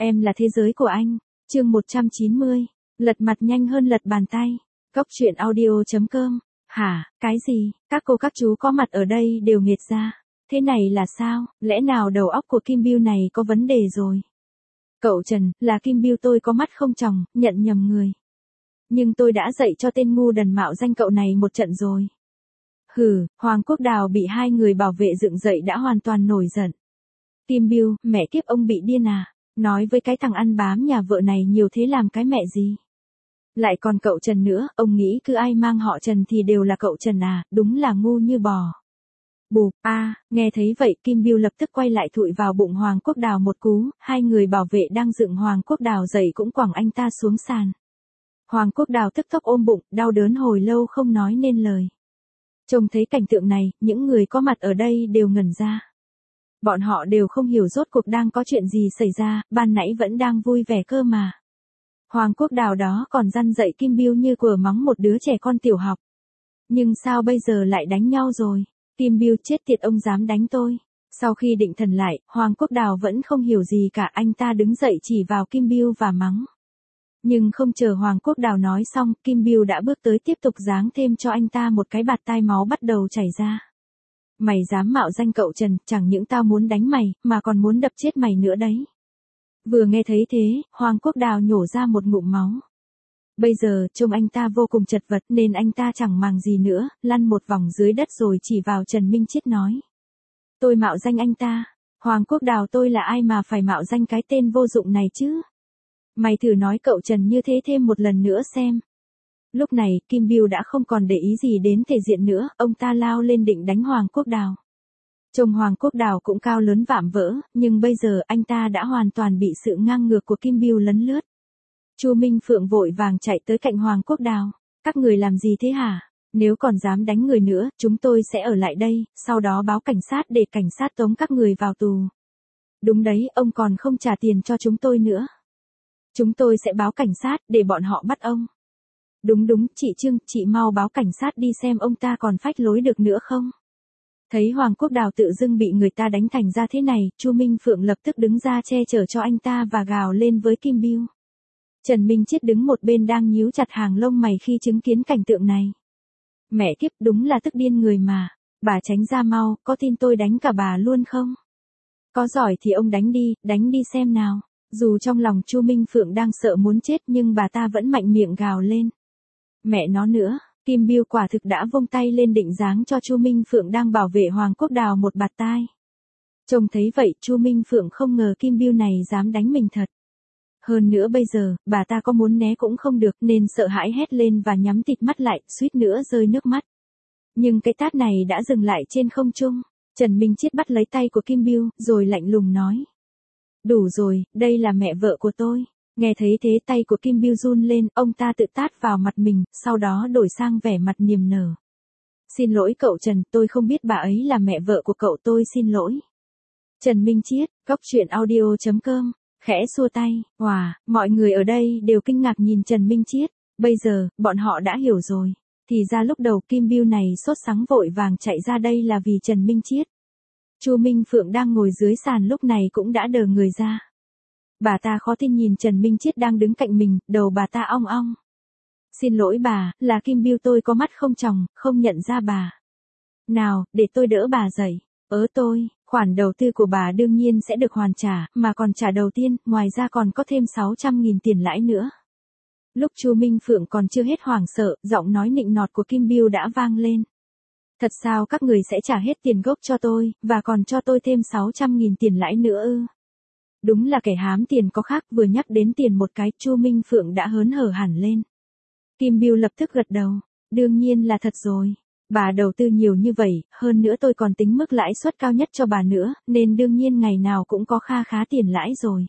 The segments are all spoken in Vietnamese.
Em là thế giới của anh. Chương 190. Lật mặt nhanh hơn lật bàn tay. Cốc truyện audio.com. Hả, cái gì? Các cô các chú có mặt ở đây đều nghệt ra. Thế này là sao? Lẽ nào đầu óc của Kim Biêu này có vấn đề rồi? Cậu Trần, là Kim Biêu tôi có mắt không tròng, nhận nhầm người. Nhưng tôi đã dạy cho tên ngu đần mạo danh cậu này một trận rồi. Hừ, Hoàng Quốc Đào bị hai người bảo vệ dựng dậy đã hoàn toàn nổi giận. Kim Biêu, mẹ kiếp ông bị điên à? Nói với cái thằng ăn bám nhà vợ này nhiều thế làm cái mẹ gì? Lại còn cậu Trần nữa, ông nghĩ cứ ai mang họ Trần thì đều là cậu Trần à, đúng là ngu như bò. Bụp, nghe thấy vậy Kim Biêu lập tức quay lại thụi vào bụng Hoàng Quốc Đào một cú, hai người bảo vệ đang dựng Hoàng Quốc Đào dậy cũng quẳng anh ta xuống sàn. Hoàng Quốc Đào tức tốc ôm bụng, đau đớn hồi lâu không nói nên lời. Trông thấy cảnh tượng này, những người có mặt ở đây đều ngẩn ra. Bọn họ đều không hiểu rốt cuộc đang có chuyện gì xảy ra, ban nãy vẫn đang vui vẻ cơ mà. Hoàng Quốc Đào đó còn răn dạy Kim Biêu như quở mắng một đứa trẻ con tiểu học. Nhưng sao bây giờ lại đánh nhau rồi? Kim Biêu chết tiệt ông dám đánh tôi. Sau khi định thần lại, Hoàng Quốc Đào vẫn không hiểu gì cả, anh ta đứng dậy chỉ vào Kim Biêu và mắng. Nhưng không chờ Hoàng Quốc Đào nói xong, Kim Biêu đã bước tới tiếp tục giáng thêm cho anh ta một cái bạt tai, máu bắt đầu chảy ra. Mày dám mạo danh cậu Trần, chẳng những tao muốn đánh mày, mà còn muốn đập chết mày nữa đấy. Vừa nghe thấy thế, Hoàng Quốc Đào nhổ ra một ngụm máu. Bây giờ, trông anh ta vô cùng chật vật nên anh ta chẳng màng gì nữa, lăn một vòng dưới đất rồi chỉ vào Trần Minh Chiết nói. Tôi mạo danh anh ta. Hoàng Quốc Đào, tôi là ai mà phải mạo danh cái tên vô dụng này chứ? Mày thử nói cậu Trần như thế thêm một lần nữa xem. Lúc này, Kim Biêu đã không còn để ý gì đến thể diện nữa, ông ta lao lên định đánh Hoàng Quốc Đào. Trông Hoàng Quốc Đào cũng cao lớn vạm vỡ, nhưng bây giờ anh ta đã hoàn toàn bị sự ngang ngược của Kim Biêu lấn lướt. Chu Minh Phượng vội vàng chạy tới cạnh Hoàng Quốc Đào. Các người làm gì thế hả? Nếu còn dám đánh người nữa, chúng tôi sẽ ở lại đây, sau đó báo cảnh sát để cảnh sát tống các người vào tù. Đúng đấy, ông còn không trả tiền cho chúng tôi nữa. Chúng tôi sẽ báo cảnh sát để bọn họ bắt ông. Đúng, chị Trương, chị mau báo cảnh sát đi xem ông ta còn phách lối được nữa không. Thấy Hoàng Quốc Đào tự dưng bị người ta đánh thành ra thế này, Chu Minh Phượng lập tức đứng ra che chở cho anh ta và gào lên với Kim Biêu. Trần Minh Chiết đứng một bên đang nhíu chặt hàng lông mày khi chứng kiến cảnh tượng này. Mẹ kiếp, đúng là tức điên người mà. Bà tránh ra mau, có tin tôi đánh cả bà luôn không? Có giỏi thì ông đánh đi xem nào. Dù trong lòng Chu Minh Phượng đang sợ muốn chết nhưng bà ta vẫn mạnh miệng gào lên. Mẹ nó nữa, Kim Biêu quả thực đã vung tay lên định giáng cho Chu Minh Phượng đang bảo vệ Hoàng Quốc Đào một bạt tai. Trông thấy vậy, Chu Minh Phượng không ngờ Kim Biêu này dám đánh mình thật. Hơn nữa bây giờ, bà ta có muốn né cũng không được nên sợ hãi hét lên và nhắm tịt mắt lại, suýt nữa rơi nước mắt. Nhưng cái tát này đã dừng lại trên không trung. Trần Minh Chiết bắt lấy tay của Kim Biêu, rồi lạnh lùng nói. Đủ rồi, đây là mẹ vợ của tôi. Nghe thấy thế tay của Kim Biêu run lên, ông ta tự tát vào mặt mình, sau đó đổi sang vẻ mặt niềm nở. Xin lỗi cậu Trần, tôi không biết bà ấy là mẹ vợ của cậu, tôi xin lỗi. Trần Minh Chiết, cốc truyện audio.com. Khẽ xua tay, mọi người ở đây đều kinh ngạc nhìn Trần Minh Chiết. Bây giờ, bọn họ đã hiểu rồi. Thì ra lúc đầu Kim Biêu này sốt sắng vội vàng chạy ra đây là vì Trần Minh Chiết. Chu Minh Phượng đang ngồi dưới sàn lúc này cũng đã đờ người ra. Bà ta khó tin nhìn Trần Minh Chiết đang đứng cạnh mình, đầu bà ta ong ong. Xin lỗi bà, là Kim Biêu tôi có mắt không tròng, không nhận ra bà. Nào, để tôi đỡ bà dậy. Khoản đầu tư của bà đương nhiên sẽ được hoàn trả, mà còn trả đầu tiên, ngoài ra còn có thêm 600.000 tiền lãi nữa. Lúc Chu Minh Phượng còn chưa hết hoảng sợ, giọng nói nịnh nọt của Kim Biêu đã vang lên. Thật sao các người sẽ trả hết tiền gốc cho tôi, và còn cho tôi thêm 600.000 tiền lãi nữa ư? Đúng là kẻ hám tiền có khác, vừa nhắc đến tiền một cái, Chu Minh Phượng đã hớn hở hẳn lên. Kim Biêu lập tức gật đầu. Đương nhiên là thật rồi. Bà đầu tư nhiều như vậy, hơn nữa tôi còn tính mức lãi suất cao nhất cho bà nữa, nên đương nhiên ngày nào cũng có kha khá tiền lãi rồi.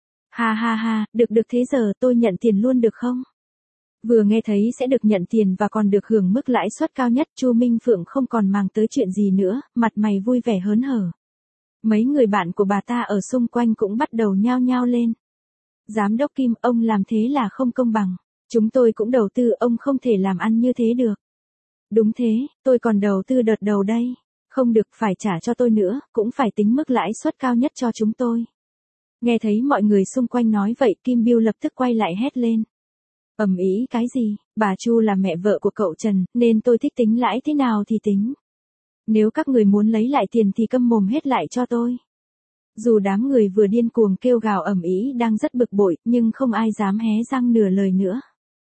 Ha, được thế giờ tôi nhận tiền luôn được không? Vừa nghe thấy sẽ được nhận tiền và còn được hưởng mức lãi suất cao nhất, Chu Minh Phượng không còn màng tới chuyện gì nữa, mặt mày vui vẻ hớn hở. Mấy người bạn của bà ta ở xung quanh cũng bắt đầu nhao nhao lên. Giám đốc Kim, ông làm thế là không công bằng. Chúng tôi cũng đầu tư, ông không thể làm ăn như thế được. Đúng thế, tôi còn đầu tư đợt đầu đây. Không được, phải trả cho tôi nữa, cũng phải tính mức lãi suất cao nhất cho chúng tôi. Nghe thấy mọi người xung quanh nói vậy, Kim Biêu lập tức quay lại hét lên. Ầm ĩ cái gì, bà Chu là mẹ vợ của cậu Trần, nên tôi thích tính lãi thế nào thì tính. Nếu các người muốn lấy lại tiền thì câm mồm hết lại cho tôi. Dù đám người vừa điên cuồng kêu gào ầm ĩ đang rất bực bội, nhưng không ai dám hé răng nửa lời nữa.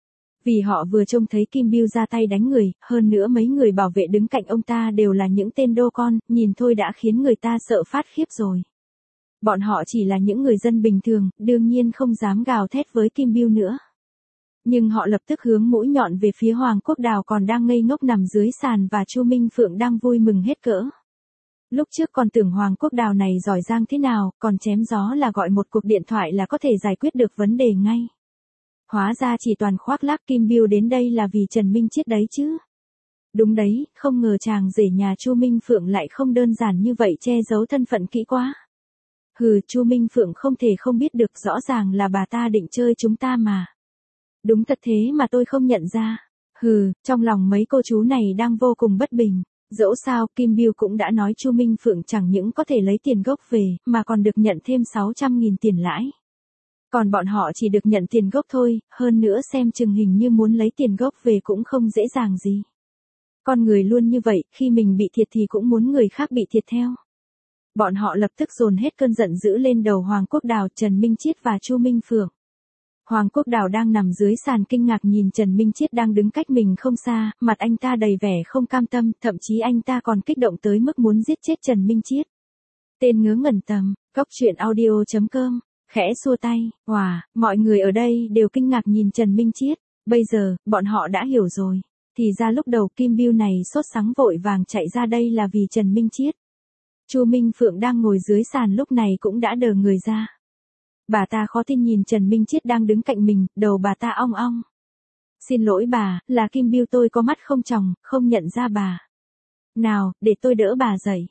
Vì họ vừa trông thấy Kim Biêu ra tay đánh người, hơn nữa mấy người bảo vệ đứng cạnh ông ta đều là những tên đô con, nhìn thôi đã khiến người ta sợ phát khiếp rồi. Bọn họ chỉ là những người dân bình thường, đương nhiên không dám gào thét với Kim Biêu nữa. Nhưng họ lập tức hướng mũi nhọn về phía Hoàng Quốc Đào còn đang ngây ngốc nằm dưới sàn và Chu Minh Phượng đang vui mừng hết cỡ. Lúc trước còn tưởng Hoàng Quốc Đào này giỏi giang thế nào, còn chém gió là gọi một cuộc điện thoại là có thể giải quyết được vấn đề ngay. Hóa ra chỉ toàn khoác lác. Kim Biêu đến đây là vì Trần Minh Chiết đấy chứ. Đúng đấy, không ngờ chàng rể nhà Chu Minh Phượng lại không đơn giản như vậy, che giấu thân phận kỹ quá. Hừ, Chu Minh Phượng không thể không biết được, rõ ràng là bà ta định chơi chúng ta mà. Đúng thật thế mà tôi không nhận ra. Hừ, trong lòng mấy cô chú này đang vô cùng bất bình. Dẫu sao, Kim Biêu cũng đã nói Chu Minh Phượng chẳng những có thể lấy tiền gốc về, mà còn được nhận thêm 600.000 tiền lãi. Còn bọn họ chỉ được nhận tiền gốc thôi, hơn nữa xem chừng hình như muốn lấy tiền gốc về cũng không dễ dàng gì. Con người luôn như vậy, khi mình bị thiệt thì cũng muốn người khác bị thiệt theo. Bọn họ lập tức dồn hết cơn giận dữ lên đầu Hoàng Quốc Đào, Trần Minh Chiết và Chu Minh Phượng. Hoàng Quốc Đào đang nằm dưới sàn kinh ngạc nhìn Trần Minh Chiết đang đứng cách mình không xa, mặt anh ta đầy vẻ không cam tâm, thậm chí anh ta còn kích động tới mức muốn giết chết Trần Minh Chiết. Tên ngớ ngẩn tầm, goctruyện.audio.com, khẽ xua tay, mọi người ở đây đều kinh ngạc nhìn Trần Minh Chiết. Bây giờ, bọn họ đã hiểu rồi. Thì ra lúc đầu Kim Biêu này sốt sắng vội vàng chạy ra đây là vì Trần Minh Chiết. Chu Minh Phượng đang ngồi dưới sàn lúc này cũng đã đờ người ra. Bà ta khó tin nhìn Trần Minh Chiết đang đứng cạnh mình, đầu bà ta ong ong. Xin lỗi bà, là Kim Biêu tôi có mắt không tròng, không nhận ra bà. Nào, để tôi đỡ bà dậy.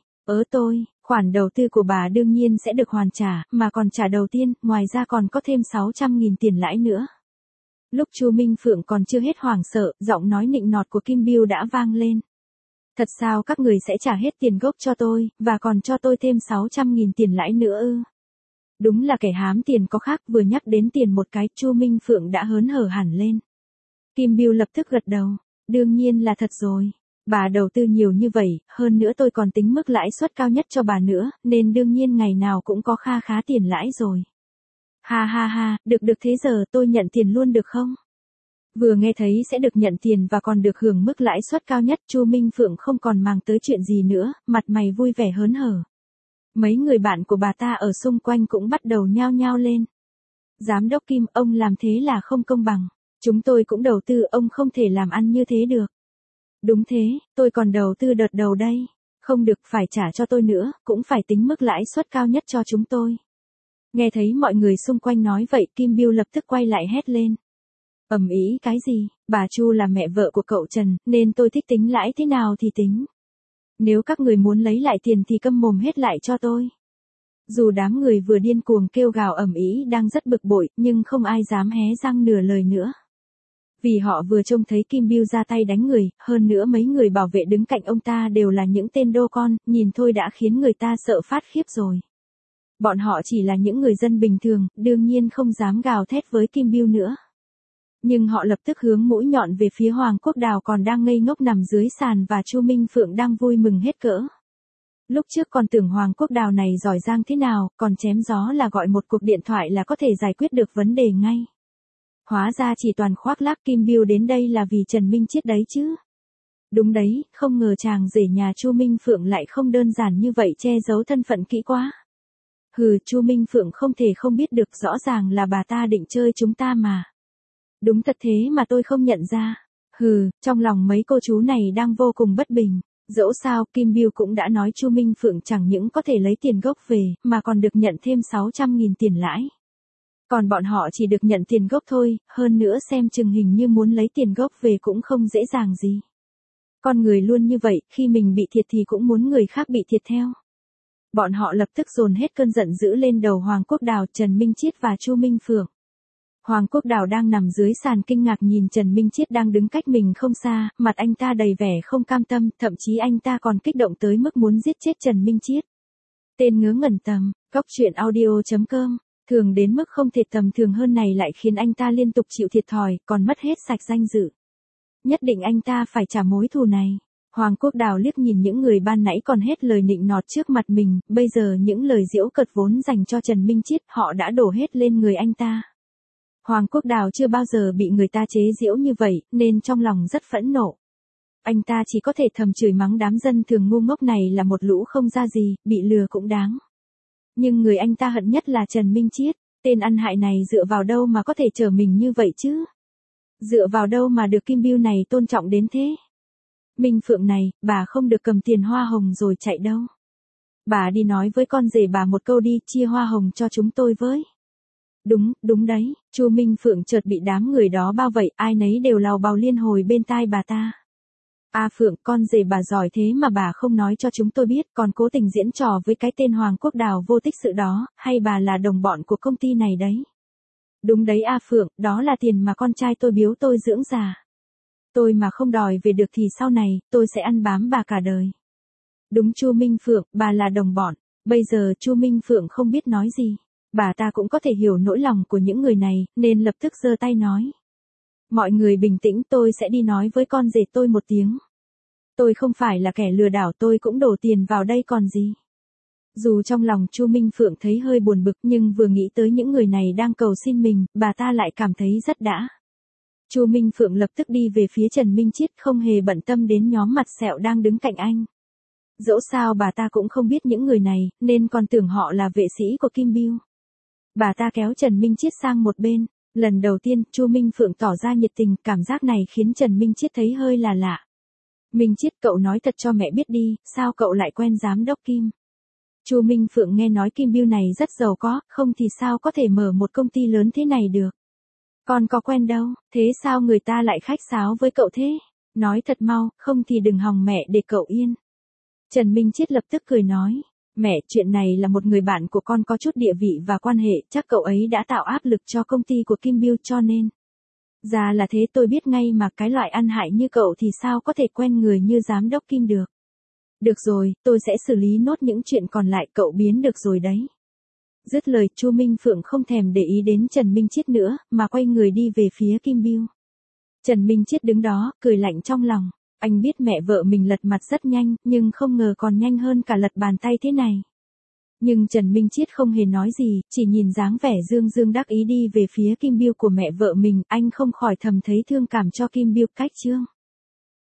Khoản đầu tư của bà đương nhiên sẽ được hoàn trả, mà còn trả đầu tiên, ngoài ra còn có thêm 600.000 tiền lãi nữa. Lúc Chu Minh Phượng còn chưa hết hoảng sợ, giọng nói nịnh nọt của Kim Biêu đã vang lên. Thật sao các người sẽ trả hết tiền gốc cho tôi, và còn cho tôi thêm 600.000 tiền lãi nữa ư? Đúng là kẻ hám tiền có khác, vừa nhắc đến tiền một cái, Chu Minh Phượng đã hớn hở hẳn lên. Kim Biêu lập tức gật đầu, đương nhiên là thật rồi. Bà đầu tư nhiều như vậy, hơn nữa tôi còn tính mức lãi suất cao nhất cho bà nữa, nên đương nhiên ngày nào cũng có kha khá tiền lãi rồi. Ha ha ha, được thế giờ tôi nhận tiền luôn được không? Vừa nghe thấy sẽ được nhận tiền và còn được hưởng mức lãi suất cao nhất, Chu Minh Phượng không còn màng tới chuyện gì nữa, mặt mày vui vẻ hớn hở. Mấy người bạn của bà ta ở xung quanh cũng bắt đầu nhao nhao lên. Giám đốc Kim, ông làm thế là không công bằng. Chúng tôi cũng đầu tư, ông không thể làm ăn như thế được. Đúng thế, tôi còn đầu tư đợt đầu đây. Không được, phải trả cho tôi nữa, cũng phải tính mức lãi suất cao nhất cho chúng tôi. Nghe thấy mọi người xung quanh nói vậy, Kim Biêu lập tức quay lại hét lên. Ầm ĩ cái gì, bà Chu là mẹ vợ của cậu Trần, nên tôi thích tính lãi thế nào thì tính. Nếu các người muốn lấy lại tiền thì câm mồm hết lại cho tôi. Dù đám người vừa điên cuồng kêu gào ầm ĩ đang rất bực bội, nhưng không ai dám hé răng nửa lời nữa. Vì họ vừa trông thấy Kim Biêu ra tay đánh người, hơn nữa mấy người bảo vệ đứng cạnh ông ta đều là những tên đô con, nhìn thôi đã khiến người ta sợ phát khiếp rồi. Bọn họ chỉ là những người dân bình thường, đương nhiên không dám gào thét với Kim Biêu nữa. Nhưng họ lập tức hướng mũi nhọn về phía Hoàng Quốc Đào còn đang ngây ngốc nằm dưới sàn và Chu Minh Phượng đang vui mừng hết cỡ. Lúc trước còn tưởng Hoàng Quốc Đào này giỏi giang thế nào, còn chém gió là gọi một cuộc điện thoại là có thể giải quyết được vấn đề ngay. Hóa ra chỉ toàn khoác lác. Kim Biêu đến đây là vì Trần Minh Chiết đấy chứ. Đúng đấy, không ngờ chàng rể nhà Chu Minh Phượng lại không đơn giản như vậy, che giấu thân phận kỹ quá. Hừ, Chu Minh Phượng không thể không biết được, rõ ràng là bà ta định chơi chúng ta mà. Đúng thật thế mà tôi không nhận ra. Hừ, trong lòng mấy cô chú này đang vô cùng bất bình. Dẫu sao, Kim Biêu cũng đã nói Chu Minh Phượng chẳng những có thể lấy tiền gốc về, mà còn được nhận thêm 600.000 tiền lãi. Còn bọn họ chỉ được nhận tiền gốc thôi, hơn nữa xem chừng hình như muốn lấy tiền gốc về cũng không dễ dàng gì. Con người luôn như vậy, khi mình bị thiệt thì cũng muốn người khác bị thiệt theo. Bọn họ lập tức dồn hết cơn giận dữ lên đầu Hoàng Quốc Đào, Trần Minh Chiết và Chu Minh Phượng. Hoàng Quốc Đào đang nằm dưới sàn kinh ngạc nhìn Trần Minh Chiết đang đứng cách mình không xa, mặt anh ta đầy vẻ không cam tâm, thậm chí anh ta còn kích động tới mức muốn giết chết Trần Minh Chiết. Tên ngớ ngẩn tầm, goctruyện.audio.com Thường đến mức không thể tầm thường hơn này lại khiến anh ta liên tục chịu thiệt thòi, còn mất hết sạch danh dự. Nhất định anh ta phải trả mối thù này. Hoàng Quốc Đào liếc nhìn những người ban nãy còn hết lời nịnh nọt trước mặt mình, bây giờ những lời giễu cợt vốn dành cho Trần Minh Chiết họ đã đổ hết lên người anh ta. Hoàng Quốc Đào chưa bao giờ bị người ta chế giễu như vậy, nên trong lòng rất phẫn nộ. Anh ta chỉ có thể thầm chửi mắng đám dân thường ngu ngốc này là một lũ không ra gì, bị lừa cũng đáng. Nhưng người anh ta hận nhất là Trần Minh Chiết, tên ăn hại này dựa vào đâu mà có thể trở mình như vậy chứ? Dựa vào đâu mà được Kim Bưu này tôn trọng đến thế? Minh Phượng này, bà không được cầm tiền hoa hồng rồi chạy đâu. Bà đi nói với con rể bà một câu đi, chia hoa hồng cho chúng tôi với. Đúng đấy, Chu Minh Phượng chợt bị đám người đó bao vây, ai nấy đều lào bào liên hồi bên tai bà ta. Phượng, con rể bà giỏi thế mà bà không nói cho chúng tôi biết, còn cố tình diễn trò với cái tên Hoàng Quốc Đào vô tích sự đó, hay bà là đồng bọn của công ty này đấy? Đúng đấy Phượng, đó là tiền mà con trai tôi biếu tôi dưỡng già. Tôi mà không đòi về được thì sau này, tôi sẽ ăn bám bà cả đời. Đúng Chu Minh Phượng, bà là đồng bọn. Bây giờ Chu Minh Phượng không biết nói gì. Bà ta cũng có thể hiểu nỗi lòng của những người này, nên lập tức giơ tay nói. Mọi người bình tĩnh, tôi sẽ đi nói với con rể tôi một tiếng. Tôi không phải là kẻ lừa đảo, tôi cũng đổ tiền vào đây còn gì. Dù trong lòng Chu Minh Phượng thấy hơi buồn bực nhưng vừa nghĩ tới những người này đang cầu xin mình, bà ta lại cảm thấy rất đã. Chu Minh Phượng lập tức đi về phía Trần Minh Chiết không hề bận tâm đến nhóm mặt sẹo đang đứng cạnh anh. Dẫu sao bà ta cũng không biết những người này, nên còn tưởng họ là vệ sĩ của Kim Bưu. Bà ta kéo Trần Minh Chiết sang một bên. Lần đầu tiên, Chu Minh Phượng tỏ ra nhiệt tình, cảm giác này khiến Trần Minh Chiết thấy hơi là lạ. Minh Chiết, cậu nói thật cho mẹ biết đi, sao cậu lại quen giám đốc Kim? Chu Minh Phượng nghe nói Kim Bưu này rất giàu có, không thì sao có thể mở một công ty lớn thế này được. Con có quen đâu, thế sao người ta lại khách sáo với cậu thế? Nói thật mau, không thì đừng hòng mẹ để cậu yên. Trần Minh Chiết lập tức cười nói. Mẹ, chuyện này là một người bạn của con có chút địa vị và quan hệ, chắc cậu ấy đã tạo áp lực cho công ty của Kim Bưu cho nên. Ra là thế, tôi biết ngay mà cái loại ăn hại như cậu thì sao có thể quen người như giám đốc Kim được. Được rồi, tôi sẽ xử lý nốt những chuyện còn lại, cậu biến được rồi đấy. Dứt lời, Chu Minh Phượng không thèm để ý đến Trần Minh Chiết nữa, mà quay người đi về phía Kim Bưu. Trần Minh Chiết đứng đó, cười lạnh trong lòng. Anh biết mẹ vợ mình lật mặt rất nhanh, nhưng không ngờ còn nhanh hơn cả lật bàn tay thế này. Nhưng Trần Minh Chiết không hề nói gì, chỉ nhìn dáng vẻ dương dương đắc ý đi về phía Kim Bưu của mẹ vợ mình, anh không khỏi thầm thấy thương cảm cho Kim Bưu. Cách chương